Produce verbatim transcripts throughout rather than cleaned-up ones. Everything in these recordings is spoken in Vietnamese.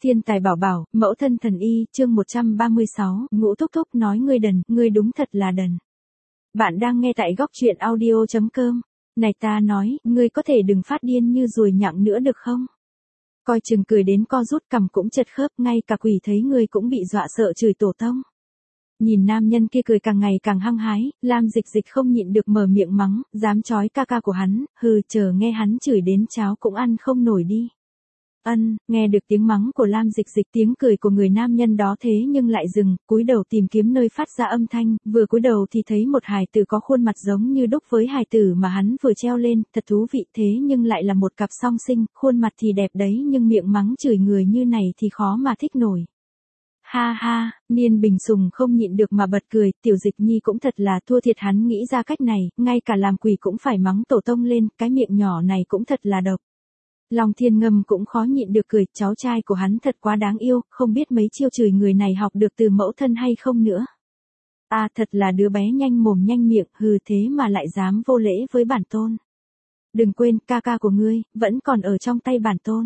Thiên tài bảo bảo, mẫu thân thần y, chương một trăm ba mươi sáu, Ngũ thúc thúc nói ngươi đần, ngươi đúng thật là đần. Bạn đang nghe tại góc truyện audio chấm com. Này ta nói, ngươi có thể đừng phát điên như ruồi nhặng nữa được không? Coi chừng cười đến co rút cằm cũng chật khớp, ngay cả quỷ thấy ngươi cũng bị dọa sợ chửi tổ tông. Nhìn nam nhân kia cười càng ngày càng hăng hái, Lam Dịch Dịch không nhịn được mở miệng mắng, dám chói ca ca của hắn, hừ, chờ nghe hắn chửi đến cháo cũng ăn không nổi đi. Ân, nghe được tiếng mắng của Lam Dịch Dịch, tiếng cười của người nam nhân đó thế nhưng lại dừng, cúi đầu tìm kiếm nơi phát ra âm thanh, vừa cúi đầu thì thấy một hài tử có khuôn mặt giống như đúc với hài tử mà hắn vừa treo lên, thật thú vị, thế nhưng lại là một cặp song sinh, khuôn mặt thì đẹp đấy nhưng miệng mắng chửi người như này thì khó mà thích nổi. Ha ha, Niên Bình Sùng không nhịn được mà bật cười, Tiểu Dịch Nhi cũng thật là thua thiệt hắn nghĩ ra cách này, ngay cả làm quỷ cũng phải mắng tổ tông lên, cái miệng nhỏ này cũng thật là độc. Long Thiên Ngâm cũng khó nhịn được cười, cháu trai của hắn thật quá đáng yêu, không biết mấy chiêu chửi người này học được từ mẫu thân hay không nữa. À thật là đứa bé nhanh mồm nhanh miệng, hừ thế mà lại dám vô lễ với bản tôn. Đừng quên, ca ca của ngươi, vẫn còn ở trong tay bản tôn.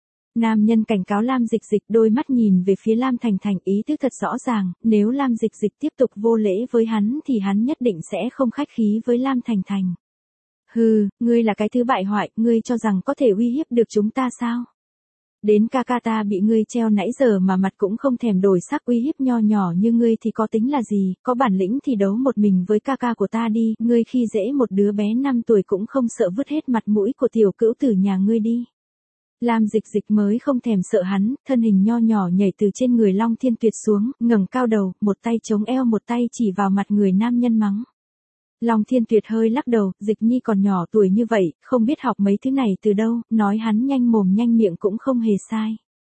Nam nhân cảnh cáo Lam Dịch Dịch, đôi mắt nhìn về phía Lam Thành Thành, ý thức thật rõ ràng, nếu Lam Dịch Dịch tiếp tục vô lễ với hắn thì hắn nhất định sẽ không khách khí với Lam Thành Thành. Hừ, ngươi là cái thứ bại hoại, ngươi cho rằng có thể uy hiếp được chúng ta sao? Đến ca ca ta bị ngươi treo nãy giờ mà mặt cũng không thèm đổi sắc, uy hiếp nho nhỏ như ngươi thì có tính là gì, có bản lĩnh thì đấu một mình với ca ca của ta đi, ngươi khi dễ một đứa bé năm tuổi cũng không sợ vứt hết mặt mũi của tiểu cữu tử nhà ngươi đi. Lam Dịch Dịch mới không thèm sợ hắn, thân hình nho nhỏ nhảy từ trên người Long Thiên Tuyệt xuống, ngẩng cao đầu, một tay chống eo một tay chỉ vào mặt người nam nhân mắng. Long Thiên Tuyệt hơi lắc đầu, Dịch Nhi còn nhỏ tuổi như vậy, không biết học mấy thứ này từ đâu, nói hắn nhanh mồm nhanh miệng cũng không hề sai.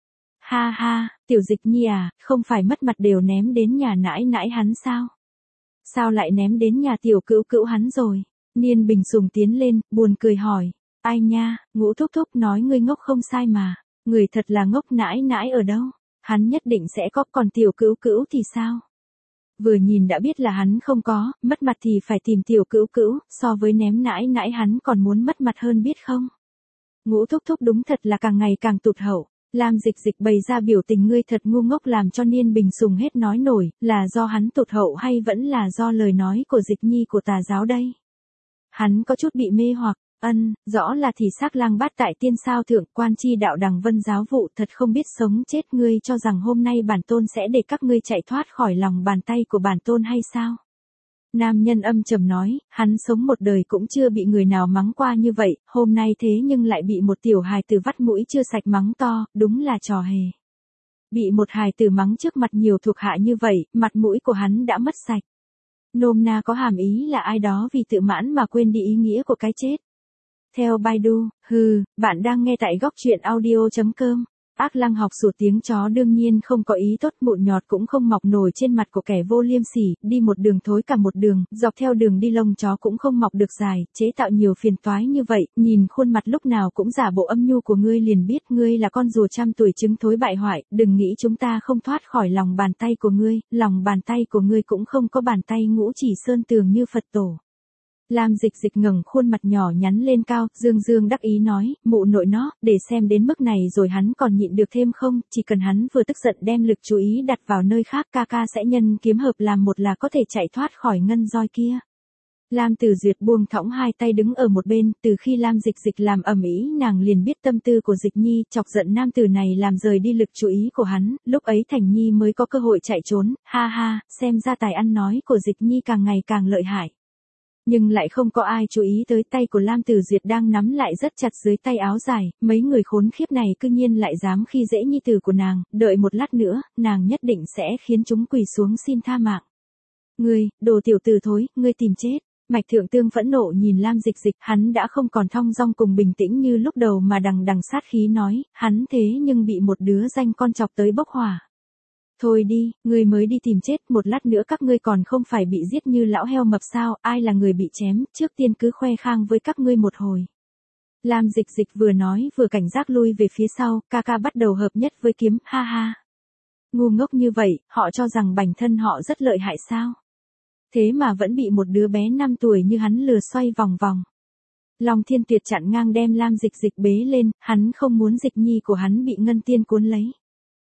Ha ha, Tiểu Dịch Nhi à, không phải mất mặt đều ném đến nhà nãi nãi hắn sao? Sao lại ném đến nhà tiểu cữu cữu hắn rồi? Niên Bình Sùng tiến lên, buồn cười hỏi. Ai nha, Ngũ thúc thúc nói ngươi ngốc không sai mà, người thật là ngốc, nãi nãi ở đâu? Hắn nhất định sẽ có, còn tiểu cữu cữu thì sao? Vừa nhìn đã biết là hắn không có, mất mặt thì phải tìm tiểu cữu cữu, so với ném nãi nãi hắn còn muốn mất mặt hơn biết không? Ngũ thúc thúc đúng thật là càng ngày càng tụt hậu. Lam Dịch Dịch bày ra biểu tình ngươi thật ngu ngốc làm cho Niên Bình Sùng hết nói nổi, là do hắn tụt hậu hay vẫn là do lời nói của Dịch Nhi của tà giáo đây? Hắn có chút bị mê hoặc. Ân, rõ là thì xác lang bát tại tiên sao thượng, quan chi đạo đằng vân giáo vụ, thật không biết sống chết, ngươi cho rằng hôm nay bản tôn sẽ để các ngươi chạy thoát khỏi lòng bàn tay của bản tôn hay sao? Nam nhân âm trầm nói, hắn sống một đời cũng chưa bị người nào mắng qua như vậy, hôm nay thế nhưng lại bị một tiểu hài tử vắt mũi chưa sạch mắng to, đúng là trò hề. Bị một hài tử mắng trước mặt nhiều thuộc hạ như vậy, mặt mũi của hắn đã mất sạch. Nôm na có hàm ý là ai đó vì tự mãn mà quên đi ý nghĩa của cái chết. Theo Baidu, hừ, bạn đang nghe tại góc truyện audio chấm com. Ác Lăng học sủa tiếng chó đương nhiên không có ý tốt, mụn nhọt cũng không mọc nổi trên mặt của kẻ vô liêm sỉ, đi một đường thối cả một đường, dọc theo đường đi lông chó cũng không mọc được dài, chế tạo nhiều phiền toái như vậy, nhìn khuôn mặt lúc nào cũng giả bộ âm nhu của ngươi liền biết ngươi là con rùa trăm tuổi trứng thối bại hoại, đừng nghĩ chúng ta không thoát khỏi lòng bàn tay của ngươi, lòng bàn tay của ngươi cũng không có bàn tay ngũ chỉ sơn tường như Phật tổ. Lam Dịch Dịch ngẩng khuôn mặt nhỏ nhắn lên cao, dương dương đắc ý nói, mụ nội nó, để xem đến mức này rồi hắn còn nhịn được thêm không, chỉ cần hắn vừa tức giận đem lực chú ý đặt vào nơi khác, ca ca sẽ nhân kiếm hợp làm một là có thể chạy thoát khỏi ngân roi kia. Lam Tử Duyệt buông thõng hai tay đứng ở một bên, từ khi Lam Dịch Dịch làm ầm ĩ, nàng liền biết tâm tư của Dịch Nhi, chọc giận nam tử này làm rời đi lực chú ý của hắn, lúc ấy Thành Nhi mới có cơ hội chạy trốn, ha ha, xem ra tài ăn nói của Dịch Nhi càng ngày càng lợi hại. Nhưng lại không có ai chú ý tới tay của Lam Tử Duyệt đang nắm lại rất chặt dưới tay áo dài, mấy người khốn khiếp này cư nhiên lại dám khi dễ nhi tử của nàng, đợi một lát nữa, nàng nhất định sẽ khiến chúng quỳ xuống xin tha mạng. Ngươi, đồ tiểu tử thối, ngươi tìm chết. Mạch Thượng Tương phẫn nộ nhìn Lam Dịch Dịch, hắn đã không còn thong dong cùng bình tĩnh như lúc đầu mà đằng đằng sát khí nói, hắn thế nhưng bị một đứa danh con chọc tới bốc hỏa. Thôi đi, ngươi mới đi tìm chết, một lát nữa các ngươi còn không phải bị giết như lão heo mập sao, ai là người bị chém, trước tiên cứ khoe khang với các ngươi một hồi. Lam Dịch Dịch vừa nói vừa cảnh giác lui về phía sau, ca ca bắt đầu hợp nhất với kiếm, ha ha. Ngu ngốc như vậy, họ cho rằng bản thân họ rất lợi hại sao? Thế mà vẫn bị một đứa bé năm tuổi như hắn lừa xoay vòng vòng. Long Thiên Tuyệt chặn ngang đem Lam Dịch Dịch bế lên, hắn không muốn Dịch Nhi của hắn bị Ngân Tiên cuốn lấy.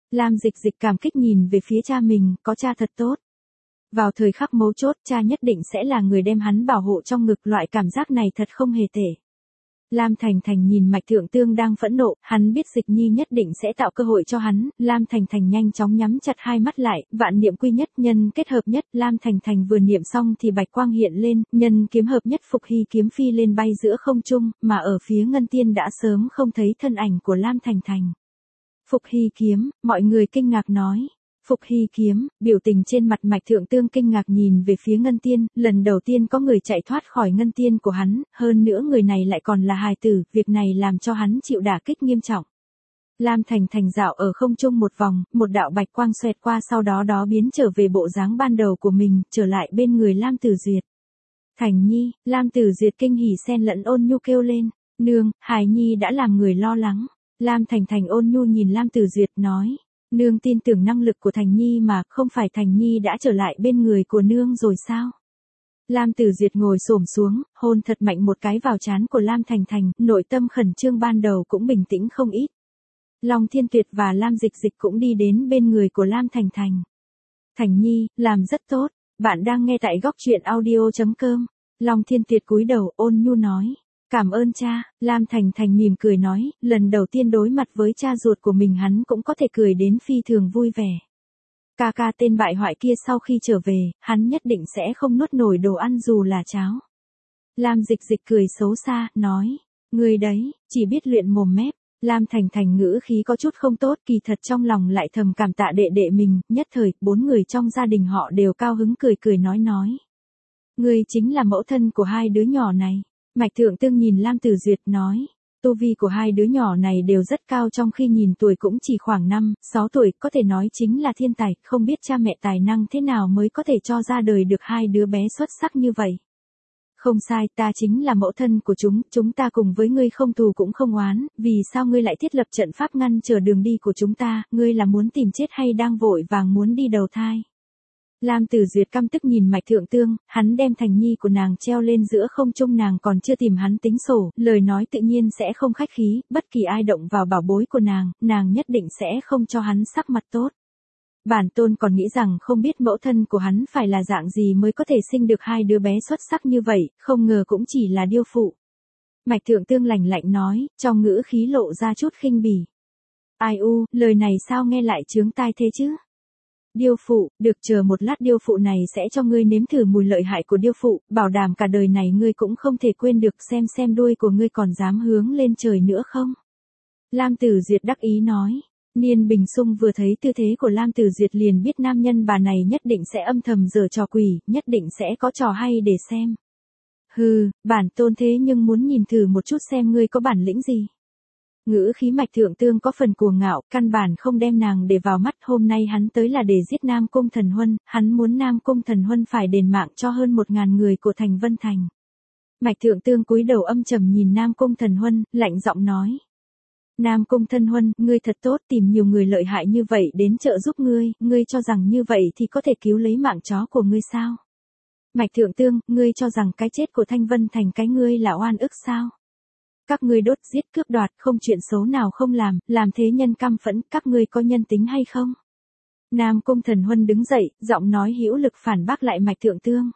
Lam Dịch Dịch cảm kích nhìn về phía cha mình, có cha thật tốt. Vào thời khắc mấu chốt, cha nhất định sẽ là người đem hắn bảo hộ trong ngực, loại cảm giác này thật không hề tệ. Lam Thành Thành nhìn Mạch Thượng Tương đang phẫn nộ, hắn biết Dịch Nhi nhất định sẽ tạo cơ hội cho hắn, Lam Thành Thành nhanh chóng nhắm chặt hai mắt lại, vạn niệm quy nhất, nhân kết hợp nhất, Lam Thành Thành vừa niệm xong thì bạch quang hiện lên, nhân kiếm hợp nhất, Phục Hy kiếm phi lên bay giữa không trung, mà ở phía Ngân Tiên đã sớm không thấy thân ảnh của Lam Thành Thành. Phục Hy kiếm, mọi người kinh ngạc nói. Phục Hy kiếm, biểu tình trên mặt Mạch Thượng Tương kinh ngạc nhìn về phía Ngân Tiên, lần đầu tiên có người chạy thoát khỏi Ngân Tiên của hắn, hơn nữa người này lại còn là hài tử, việc này làm cho hắn chịu đả kích nghiêm trọng. Lam Thành Thành dạo ở không trung một vòng, một đạo bạch quang xoẹt qua, sau đó đó biến trở về bộ dáng ban đầu của mình, trở lại bên người Lam Tử Duyệt. Thành Nhi, Lam Tử Duyệt kinh hỉ xen lẫn ôn nhu kêu lên, nương, hài nhi đã làm người lo lắng. Lam Thành Thành ôn nhu nhìn Lam Tử Duyệt nói. Nương tin tưởng năng lực của Thành Nhi mà, không phải Thành Nhi đã trở lại bên người của nương rồi sao? Lam Tử Duyệt ngồi xổm xuống, hôn thật mạnh một cái vào trán của Lam Thành Thành, nội tâm khẩn trương ban đầu cũng bình tĩnh không ít. Long Thiên Tuyệt và Lam Dịch Dịch cũng đi đến bên người của Lam Thành Thành. Thành Nhi, làm rất tốt, bạn đang nghe tại góc truyện audio chấm com. Long Thiên Tuyệt cúi đầu ôn nhu nói. Cảm ơn cha, Lam Thành Thành mỉm cười nói, lần đầu tiên đối mặt với cha ruột của mình hắn cũng có thể cười đến phi thường vui vẻ. Ca ca tên bại hoại kia sau khi trở về, hắn nhất định sẽ không nuốt nổi đồ ăn dù là cháo. Lam Dịch Dịch cười xấu xa, nói, người đấy, chỉ biết luyện mồm mép. Lam Thành Thành ngữ khí có chút không tốt, kỳ thật trong lòng lại thầm cảm tạ đệ đệ mình, nhất thời, bốn người trong gia đình họ đều cao hứng cười cười nói nói. Người chính là mẫu thân của hai đứa nhỏ này. Mạch Thượng Tương nhìn Lam Tử Duyệt nói, tu vi của hai đứa nhỏ này đều rất cao, trong khi nhìn tuổi cũng chỉ khoảng năm, sáu tuổi, có thể nói chính là thiên tài, không biết cha mẹ tài năng thế nào mới có thể cho ra đời được hai đứa bé xuất sắc như vậy. Không sai, ta chính là mẫu thân của chúng, chúng ta cùng với ngươi không thù cũng không oán, vì sao ngươi lại thiết lập trận pháp ngăn trở đường đi của chúng ta, ngươi là muốn tìm chết hay đang vội vàng muốn đi đầu thai? Lam Tử Duyệt căm tức nhìn Mạch Thượng Tương, hắn đem Thành Nhi của nàng treo lên giữa không trung, nàng còn chưa tìm hắn tính sổ, lời nói tự nhiên sẽ không khách khí, bất kỳ ai động vào bảo bối của nàng, nàng nhất định sẽ không cho hắn sắc mặt tốt. Bản tôn còn nghĩ rằng không biết mẫu thân của hắn phải là dạng gì mới có thể sinh được hai đứa bé xuất sắc như vậy, không ngờ cũng chỉ là điêu phụ. Mạch Thượng Tương lạnh lạnh nói, trong ngữ khí lộ ra chút khinh bỉ. Ai u, lời này sao nghe lại chướng tai thế chứ? Điêu phụ, được, chờ một lát điêu phụ này sẽ cho ngươi nếm thử mùi lợi hại của điêu phụ, bảo đảm cả đời này ngươi cũng không thể quên được, xem xem đuôi của ngươi còn dám hướng lên trời nữa không? Lam Tử Duyệt đắc ý nói. Niên Bình Sung vừa thấy tư thế của Lam Tử Duyệt liền biết nam nhân bà này nhất định sẽ âm thầm giở trò quỷ, nhất định sẽ có trò hay để xem. Hừ, bản tôn thế nhưng muốn nhìn thử một chút xem ngươi có bản lĩnh gì. Ngữ khí Mạch Thượng Tương có phần cuồng ngạo, căn bản không đem nàng để vào mắt, hôm nay hắn tới là để giết Nam Cung Thần Huân, hắn muốn Nam Cung Thần Huân phải đền mạng cho hơn một ngàn người của thành Vân Thành. Mạch Thượng Tương cúi đầu âm trầm nhìn Nam Cung Thần Huân, lạnh giọng nói. Nam Cung Thần Huân, ngươi thật tốt, tìm nhiều người lợi hại như vậy đến trợ giúp ngươi, ngươi cho rằng như vậy thì có thể cứu lấy mạng chó của ngươi sao? Mạch Thượng Tương, ngươi cho rằng cái chết của Thanh Vân Thành cái ngươi là oan ức sao? Các ngươi đốt giết cướp đoạt, không chuyện xấu nào không làm, làm thế nhân căm phẫn, các ngươi có nhân tính hay không? Nam Cung Thần Huân đứng dậy, giọng nói hữu lực phản bác lại Mạch Thượng Tương.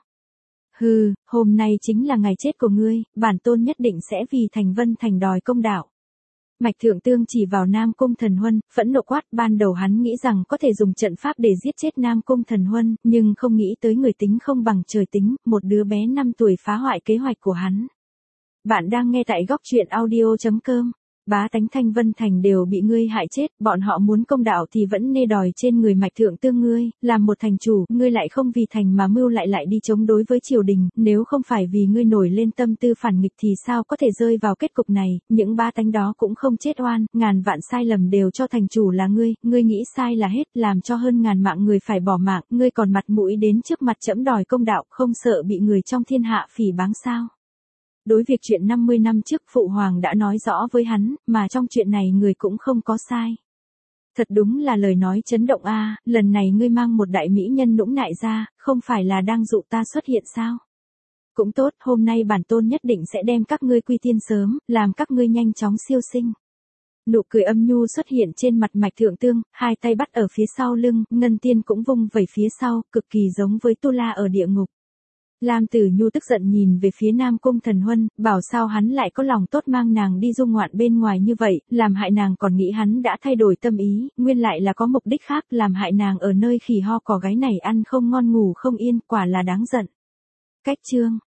Hừ, hôm nay chính là ngày chết của ngươi, bản tôn nhất định sẽ vì Thành Vân Thành đòi công đạo. Mạch Thượng Tương chỉ vào Nam Cung Thần Huân, phẫn nộ quát, ban đầu hắn nghĩ rằng có thể dùng trận pháp để giết chết Nam Cung Thần Huân, nhưng không nghĩ tới người tính không bằng trời tính, một đứa bé năm tuổi phá hoại kế hoạch của hắn. Bạn đang nghe tại góc truyện audio chấm com. Bá tánh Thanh Vân Thành đều bị ngươi hại chết, bọn họ muốn công đạo thì vẫn nê đòi trên người Mạch Thượng Tương ngươi, làm một thành chủ, ngươi lại không vì thành mà mưu lại lại đi chống đối với triều đình, nếu không phải vì ngươi nổi lên tâm tư phản nghịch thì sao có thể rơi vào kết cục này, những bá tánh đó cũng không chết oan, ngàn vạn sai lầm đều cho thành chủ là ngươi, ngươi nghĩ sai là hết, làm cho hơn ngàn mạng người phải bỏ mạng, ngươi còn mặt mũi đến trước mặt trẫm đòi công đạo, không sợ bị người trong thiên hạ phỉ báng sao? Đối việc chuyện năm mươi năm trước Phụ Hoàng đã nói rõ với hắn, mà trong chuyện này người cũng không có sai. Thật đúng là lời nói chấn động a, lần này ngươi mang một đại mỹ nhân nũng nại ra, không phải là đang dụ ta xuất hiện sao? Cũng tốt, hôm nay bản tôn nhất định sẽ đem các ngươi quy tiên sớm, làm các ngươi nhanh chóng siêu sinh. Nụ cười âm nhu xuất hiện trên mặt Mạch Thượng Tương, hai tay bắt ở phía sau lưng, Ngân Tiên cũng vung vẩy phía sau, cực kỳ giống với Tu La ở địa ngục. Lam Tử Nhu tức giận nhìn về phía Nam Cung Thần Huân, bảo sao hắn lại có lòng tốt mang nàng đi du ngoạn bên ngoài như vậy, làm hại nàng còn nghĩ hắn đã thay đổi tâm ý, nguyên lại là có mục đích khác, làm hại nàng ở nơi khỉ ho cò gáy này ăn không ngon ngủ không yên, quả là đáng giận. Cách chương